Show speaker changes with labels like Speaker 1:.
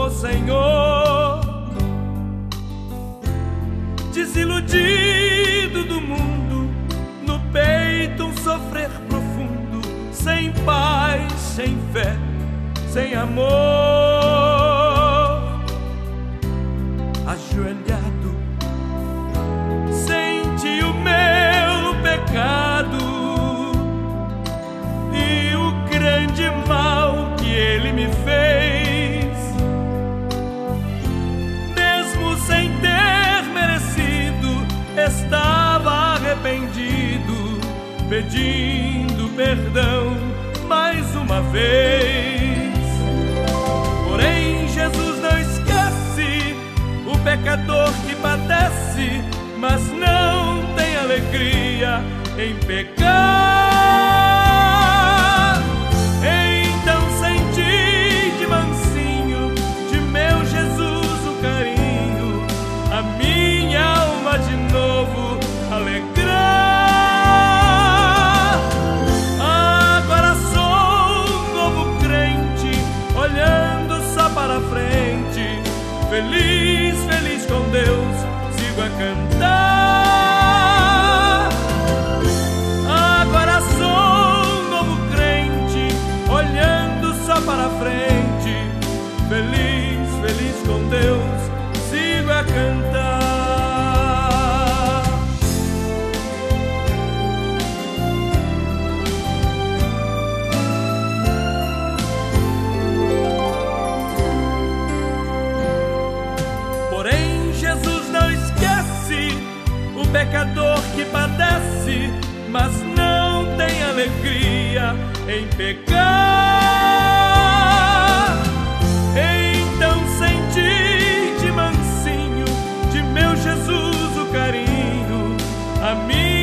Speaker 1: Senhor. Desiludido do mundo, no peito um sofrer profundo, sem paz, sem fé, sem amor. Ajoelhado, senti o meu pecado e o grande mal que ele me fez. Mesmo sem ter merecido, estava arrependido, pedindo perdão mais uma vez. Porém, Jesus não esquece o pecador que padece, mas não tem alegria em pecar. Então senti de mansinho de meu Jesus o carinho, a minha alma de novo alegrar. Agora sou um novo crente, olhando só para frente, feliz, feliz com Deus, sigo a cantar. Agora sou um novo crente, olhando só para frente, feliz, feliz com Deus, sigo a cantar. Porém, Jesus não esquece o pecador que padece, mas não tem alegria em pecar. Então senti de mansinho de meu Jesus o carinho, a minha